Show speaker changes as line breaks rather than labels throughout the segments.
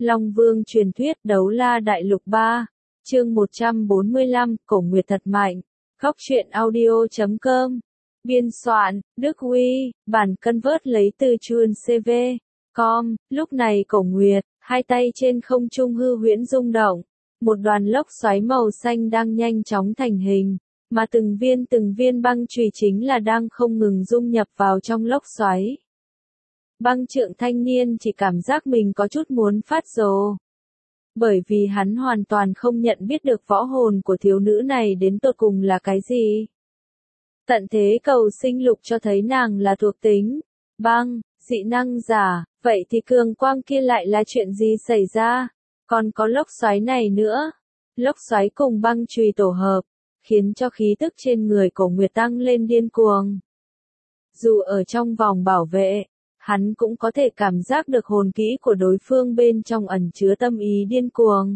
Long Vương truyền thuyết Đấu La Đại Lục 3, chương 145, Cổ Nguyệt thật mạnh. Góc truyện audio.com. Biên soạn, Đức Huy, bản convert lấy từ chuồn CV.com. Lúc này Cổ Nguyệt, hai tay trên không trung hư huyễn rung động. Một đoàn lốc xoáy màu xanh đang nhanh chóng thành hình, mà từng viên băng chùy chính là đang không ngừng dung nhập vào trong lốc xoáy. Băng Trượng thanh niên chỉ cảm giác mình có chút muốn phát rồ. Bởi vì hắn hoàn toàn không nhận biết được võ hồn của thiếu nữ này đến tột cùng là cái gì. Tận thế cầu sinh lục cho thấy nàng là thuộc tính băng, dị năng giả, vậy thì cường quang kia lại là chuyện gì xảy ra? Còn có lốc xoáy này nữa. Lốc xoáy cùng băng chùy tổ hợp, khiến cho khí tức trên người Cổ Nguyệt tăng lên điên cuồng. Dù ở trong vòng bảo vệ, hắn cũng có thể cảm giác được hồn kỹ của đối phương bên trong ẩn chứa tâm ý điên cuồng.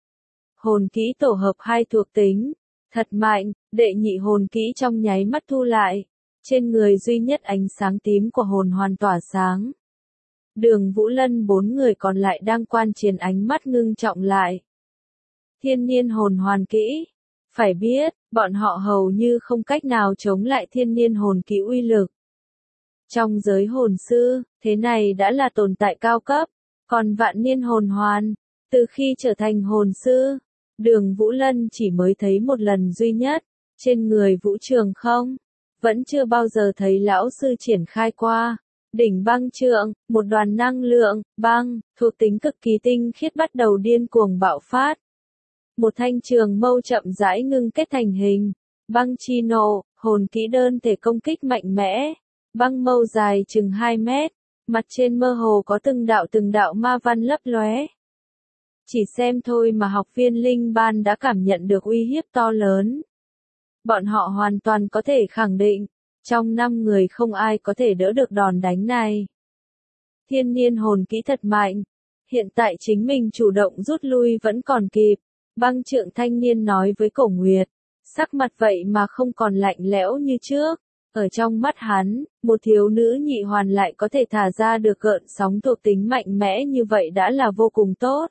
Hồn kỹ tổ hợp hai thuộc tính, thật mạnh, đệ nhị hồn kỹ trong nháy mắt thu lại, trên người duy nhất ánh sáng tím của hồn hoàn tỏa sáng. Đường Vũ Lân bốn người còn lại đang quan chiến ánh mắt ngưng trọng lại. Thiên niên hồn hoàn kỹ. Phải biết, bọn họ hầu như không cách nào chống lại thiên niên hồn kỹ uy lực. Trong giới hồn sư, thế này đã là tồn tại cao cấp, còn vạn niên hồn hoàn, từ khi trở thành hồn sư, Đường Vũ Lân chỉ mới thấy một lần duy nhất, trên người Vũ Trường không, vẫn chưa bao giờ thấy lão sư triển khai qua. Đỉnh băng trượng, một đoàn năng lượng, băng, thuộc tính cực kỳ tinh khiết bắt đầu điên cuồng bạo phát. Một thanh trường mâu chậm rãi ngưng kết thành hình, băng chi nộ, hồn kỹ đơn thể công kích mạnh mẽ. Băng mâu dài chừng 2 mét, mặt trên mơ hồ có từng đạo ma văn lấp lóe. Chỉ xem thôi mà học viên linh ban đã cảm nhận được uy hiếp to lớn. Bọn họ hoàn toàn có thể khẳng định, trong 5 người không ai có thể đỡ được đòn đánh này. Thiên niên hồn kỹ thật mạnh, hiện tại chính mình chủ động rút lui vẫn còn kịp. Băng Trượng thanh niên nói với Cổ Nguyệt, sắc mặt vậy mà không còn lạnh lẽo như trước. Ở trong mắt hắn, một thiếu nữ nhị hoàn lại có thể thả ra được gợn sóng thuộc tính mạnh mẽ như vậy đã là vô cùng tốt.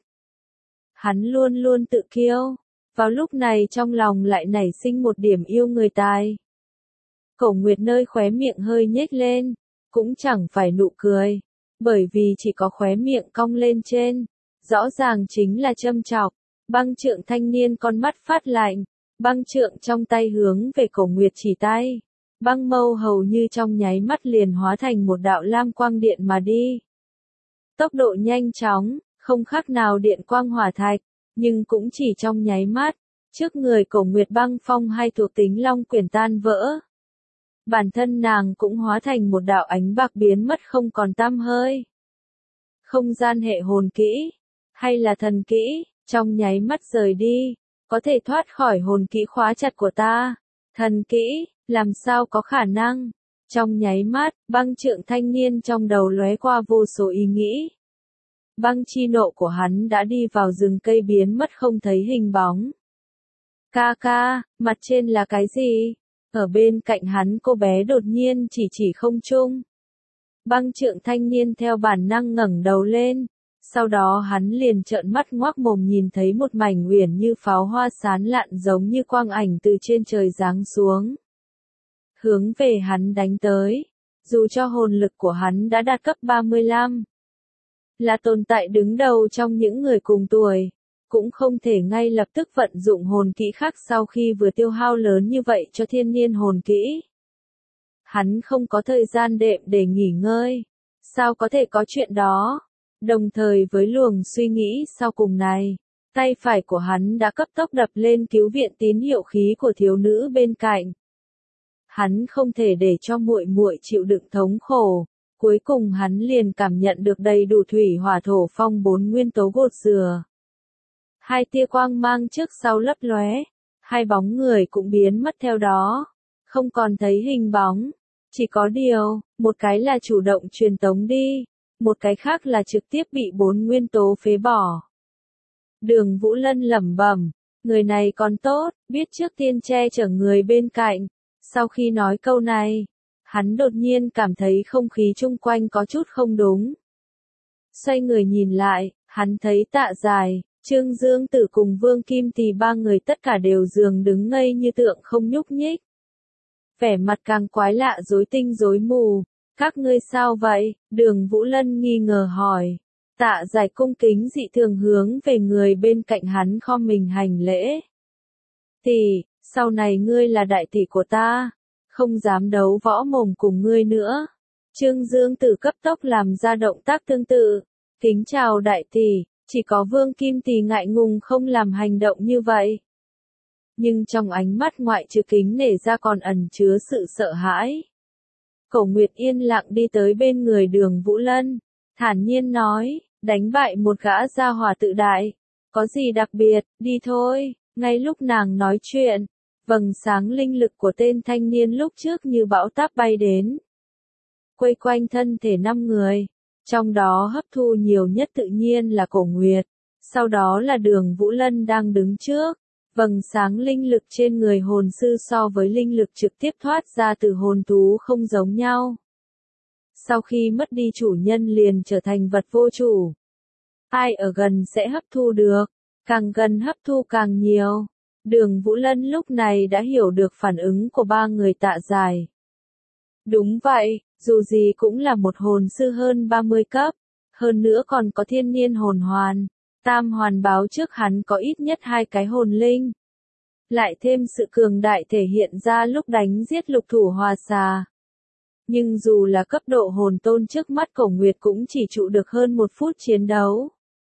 Hắn luôn luôn tự kiêu, vào lúc này trong lòng lại nảy sinh một điểm yêu người tài. Cổ Nguyệt nơi khóe miệng hơi nhếch lên, cũng chẳng phải nụ cười, bởi vì chỉ có khóe miệng cong lên trên, rõ ràng chính là châm chọc. Băng Trượng thanh niên con mắt phát lạnh, băng trượng trong tay hướng về Cổ Nguyệt chỉ tay. Băng mâu hầu như trong nháy mắt liền hóa thành một đạo lam quang điện mà đi. Tốc độ nhanh chóng, không khác nào điện quang hỏa thạch, nhưng cũng chỉ trong nháy mắt, trước người Cổ Nguyệt băng phong hay thuộc tính long quyển tan vỡ. Bản thân nàng cũng hóa thành một đạo ánh bạc biến mất không còn tăm hơi. Không gian hệ hồn kỹ, hay là thần kỹ, trong nháy mắt rời đi, có thể thoát khỏi hồn kỹ khóa chặt của ta. Thần kỹ, làm sao có khả năng? Trong nháy mắt, Băng Trượng thanh niên trong đầu lóe qua vô số ý nghĩ. Băng chi nộ của hắn đã đi vào rừng cây biến mất không thấy hình bóng. Ca, mặt trên là cái gì? Ở bên cạnh hắn cô bé đột nhiên chỉ không trung. Băng Trượng thanh niên theo bản năng ngẩng đầu lên. Sau đó hắn liền trợn mắt ngoác mồm nhìn thấy một mảnh uyển như pháo hoa sán lạn giống như quang ảnh từ trên trời giáng xuống. Hướng về hắn đánh tới, dù cho hồn lực của hắn đã đạt cấp 35. Là tồn tại đứng đầu trong những người cùng tuổi, cũng không thể ngay lập tức vận dụng hồn kỹ khác sau khi vừa tiêu hao lớn như vậy cho thiên niên hồn kỹ. Hắn không có thời gian đệm để nghỉ ngơi, sao có thể có chuyện đó? Đồng thời với luồng suy nghĩ sau cùng này, tay phải của hắn đã cấp tốc đập lên cứu viện tín hiệu khí của thiếu nữ bên cạnh. Hắn không thể để cho muội muội chịu đựng thống khổ, cuối cùng hắn liền cảm nhận được đầy đủ thủy hỏa thổ phong 4 nguyên tố gột rửa. Hai tia quang mang trước sau lấp lóe, hai bóng người cũng biến mất theo đó, không còn thấy hình bóng, chỉ có điều, một cái là chủ động truyền tống đi. Một cái khác là trực tiếp bị 4 nguyên tố phế bỏ. Đường Vũ Lân lẩm bẩm, người này còn tốt, biết trước tiên che chở người bên cạnh. Sau khi nói câu này, hắn đột nhiên cảm thấy không khí chung quanh có chút không đúng. Xoay người nhìn lại, Hắn thấy Tạ Dài, Trương Dương Tử cùng Vương Kim Tỳ ba người tất cả đều dường đứng ngây như tượng không nhúc nhích. Vẻ mặt càng quái lạ rối tinh rối mù. Các ngươi sao vậy? Đường Vũ Lân nghi ngờ hỏi. Tạ Dài cung kính dị thường hướng về người bên cạnh hắn khom mình hành lễ. Tỷ, sau này ngươi là đại tỷ của ta, không dám đấu võ mồm cùng ngươi nữa. Trương Dương Tử cấp tốc làm ra động tác tương tự. Kính chào đại tỷ, chỉ có Vương Kim Tỳ ngại ngùng không làm hành động như vậy. Nhưng trong ánh mắt ngoại trừ kính nể ra còn ẩn chứa sự sợ hãi. Cổ Nguyệt yên lặng đi tới bên người Đường Vũ Lân, thản nhiên nói, đánh bại một gã gia hỏa tự đại, có gì đặc biệt, đi thôi. Ngay lúc nàng nói chuyện, vầng sáng linh lực của tên thanh niên lúc trước như bão táp bay đến. Quây quanh thân thể 5 người, trong đó hấp thu nhiều nhất tự nhiên là Cổ Nguyệt, sau đó là Đường Vũ Lân đang đứng trước. Vầng sáng linh lực trên người hồn sư so với linh lực trực tiếp thoát ra từ hồn thú không giống nhau. Sau khi mất đi chủ nhân liền trở thành vật vô chủ. Ai ở gần sẽ hấp thu được, càng gần hấp thu càng nhiều. Đường Vũ Lân lúc này đã hiểu được phản ứng của ba người Tạ Dài. Đúng vậy, dù gì cũng là một hồn sư hơn 30 cấp, hơn nữa còn có thiên niên hồn hoàn. Tam hoàn báo trước hắn có ít nhất 2 cái hồn linh. Lại thêm sự cường đại thể hiện ra lúc đánh giết lục thủ hòa xà. Nhưng dù là cấp độ hồn tôn trước mắt Cổ Nguyệt cũng chỉ trụ được hơn 1 phút chiến đấu.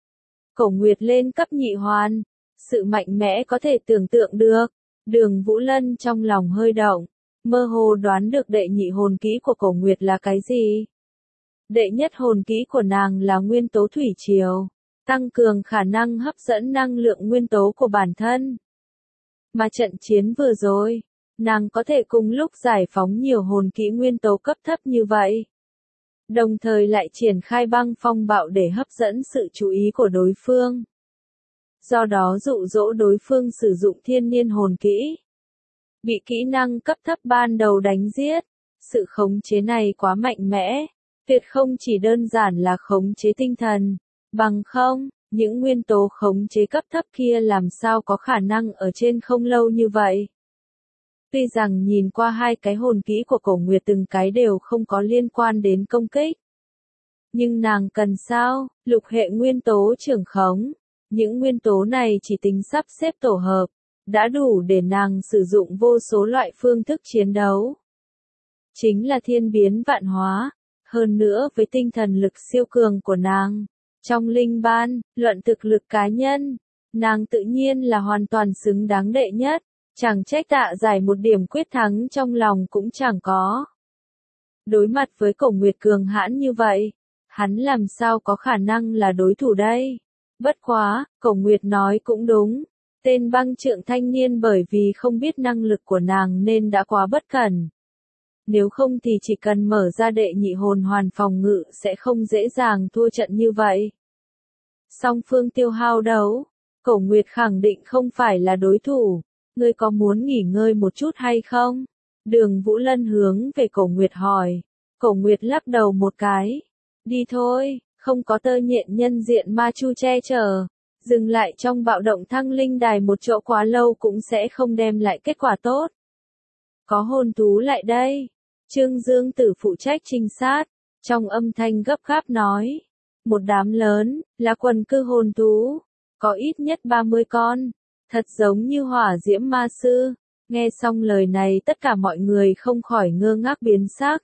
Cổ Nguyệt lên cấp nhị hoàn, sự mạnh mẽ có thể tưởng tượng được. Đường Vũ Lân trong lòng hơi động, mơ hồ đoán được đệ nhị hồn kỹ của Cổ Nguyệt là cái gì. Đệ nhất hồn kỹ của nàng là nguyên tố thủy triều, tăng cường khả năng hấp dẫn năng lượng nguyên tố của bản thân. Mà trận chiến vừa rồi, nàng có thể cùng lúc giải phóng nhiều hồn kỹ nguyên tố cấp thấp như vậy. Đồng thời lại triển khai băng phong bạo để hấp dẫn sự chú ý của đối phương. Do đó dụ dỗ đối phương sử dụng thiên niên hồn kỹ. Bị kỹ năng cấp thấp ban đầu đánh giết, sự khống chế này quá mạnh mẽ, tuyệt không chỉ đơn giản là khống chế tinh thần, bằng không, những nguyên tố khống chế cấp thấp kia làm sao có khả năng ở trên không lâu như vậy. Tuy rằng nhìn qua 2 cái hồn kỹ của Cổ Nguyệt từng cái đều không có liên quan đến công kích. Nhưng nàng cần sao, lục hệ nguyên tố trưởng khống. Những nguyên tố này chỉ tính sắp xếp tổ hợp, đã đủ để nàng sử dụng vô số loại phương thức chiến đấu. Chính là thiên biến vạn hóa, hơn nữa với tinh thần lực siêu cường của nàng. Trong linh ban, luận thực lực cá nhân, nàng tự nhiên là hoàn toàn xứng đáng đệ nhất, chẳng trách Tạ Dài một điểm quyết thắng trong lòng cũng chẳng có. Đối mặt với Cổ Nguyệt cường hãn như vậy, hắn làm sao có khả năng là đối thủ đây? Bất quá, Cổ Nguyệt nói cũng đúng, tên băng trượng thanh niên bởi vì không biết năng lực của nàng nên đã quá bất cẩn. Nếu không thì chỉ cần mở ra đệ nhị hồn hoàn phòng ngự sẽ không dễ dàng thua trận như vậy. Song phương tiêu hao đấu, Cổ Nguyệt khẳng định không phải là đối thủ, ngươi có muốn nghỉ ngơi một chút hay không? Đường Vũ Lân hướng về Cổ Nguyệt hỏi, Cổ Nguyệt lắc đầu một cái, đi thôi, không có tơ nhện nhân diện ma chu che chở, dừng lại trong bạo động thăng linh đài một chỗ quá lâu cũng sẽ không đem lại kết quả tốt. Có hồn thú lại đây. Trương Dương Tử phụ trách trinh sát, trong âm thanh gấp gáp nói. Một đám lớn, là quần cư hồn thú, có ít nhất 30 con, thật giống như hỏa diễm ma sư. Nghe xong lời này tất cả mọi người không khỏi ngơ ngác biến sắc.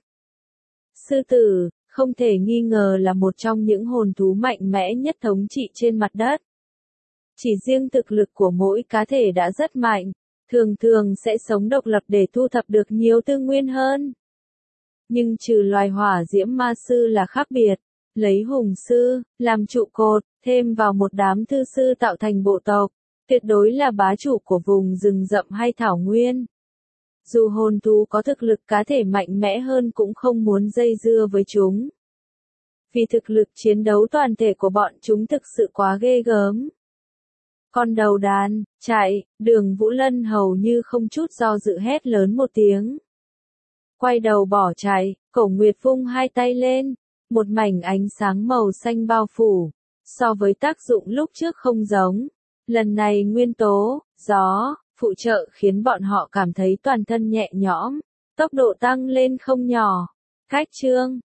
Sư tử, không thể nghi ngờ là một trong những hồn thú mạnh mẽ nhất thống trị trên mặt đất. Chỉ riêng thực lực của mỗi cá thể đã rất mạnh, thường thường sẽ sống độc lập để thu thập được nhiều tư nguyên hơn. Nhưng trừ loài hỏa diễm ma sư là khác biệt, lấy hùng sư, làm trụ cột, thêm vào một đám thư sư tạo thành bộ tộc, tuyệt đối là bá chủ của vùng rừng rậm hay thảo nguyên. Dù hồn thú có thực lực cá thể mạnh mẽ hơn cũng không muốn dây dưa với chúng. Vì thực lực chiến đấu toàn thể của bọn chúng thực sự quá ghê gớm. Con đầu đàn, chạy, Đường Vũ Lân hầu như không chút do dự hét lớn một tiếng. Quay đầu bỏ chạy, Cổ Nguyệt vung 2 tay lên, một mảnh ánh sáng màu xanh bao phủ, So với tác dụng lúc trước không giống. Lần này nguyên tố, gió, phụ trợ khiến bọn họ cảm thấy toàn thân nhẹ nhõm, tốc độ tăng lên không nhỏ. Khách trương,